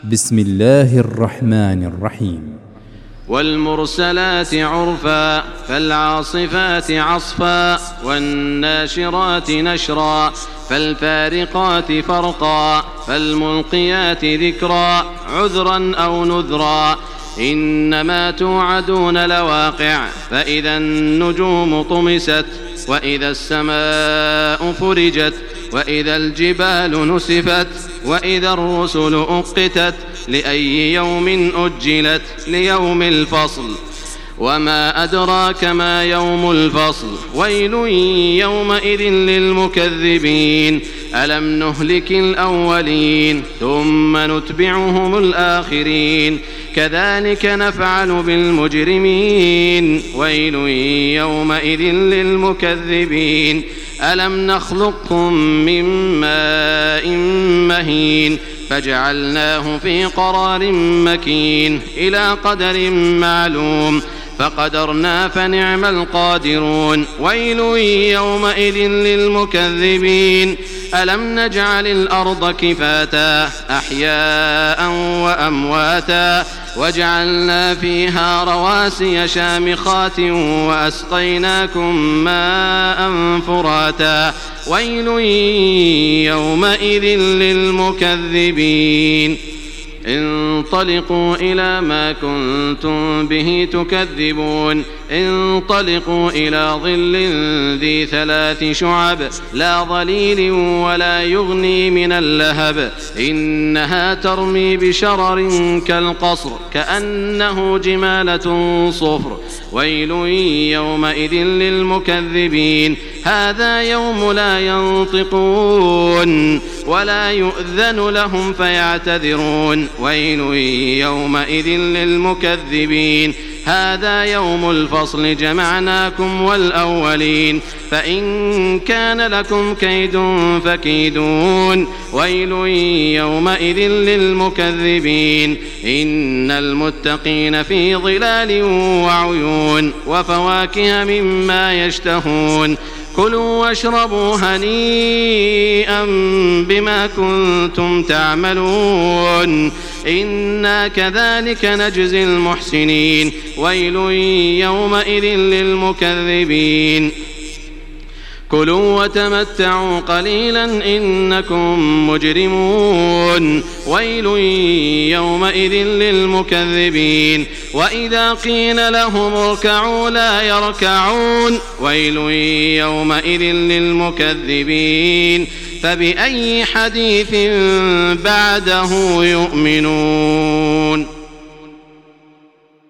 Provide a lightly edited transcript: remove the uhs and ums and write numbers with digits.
بسم الله الرحمن الرحيم. والمرسلات عرفا فالعاصفات عصفا والناشرات نشرا فالفارقات فرقا فالملقيات ذكرا عذرا أو نذرا إنما توعدون لواقع فإذا النجوم طمست وإذا السماء فرجت وإذا الجبال نسفت وإذا الرسل أقتت لأي يوم أجلت ليوم الفصل وما أدراك ما يوم الفصل ويل يومئذ للمكذبين ألم نهلك الأولين ثم نتبعهم الآخرين كذلك نفعل بالمجرمين ويل يومئذ للمكذبين ألم نخلقكم من ماء مهين فجعلناه في قرار مكين إلى قدر معلوم فقدرنا فنعم القادرون ويل يومئذ للمكذبين ألم نجعل الأرض كفاتا أحياء وأمواتا وجعلنا فيها رواسي شامخات وأسقيناكم ماء فراتا ويل يومئذ للمكذبين انطلقوا إلى ما كنتم به تكذبون انطلقوا إلى ظل ذي 3 شعب لا ظليل ولا يغني من اللهب إنها ترمي بشرر كالقصر كأنه جمالة صفر ويل يومئذ للمكذبين هذا يوم لا ينطقون ولا يؤذن لهم فيعتذرون ويل يومئذ للمكذبين هذا يوم الفصل جمعناكم والأولين فإن كان لكم كيد فكيدون ويل يومئذ للمكذبين إن المتقين في ظلال وعيون وفواكه مما يشتهون كلوا واشربوا هنيئا بما كنتم تعملون إنا كذلك نجزي المحسنين ويل يومئذ للمكذبين كلوا وتمتعوا قليلا إنكم مجرمون ويل يومئذ للمكذبين وإذا قيل لهم اركعوا لا يركعون ويل يومئذ للمكذبين فبأي حديث بعده يؤمنون.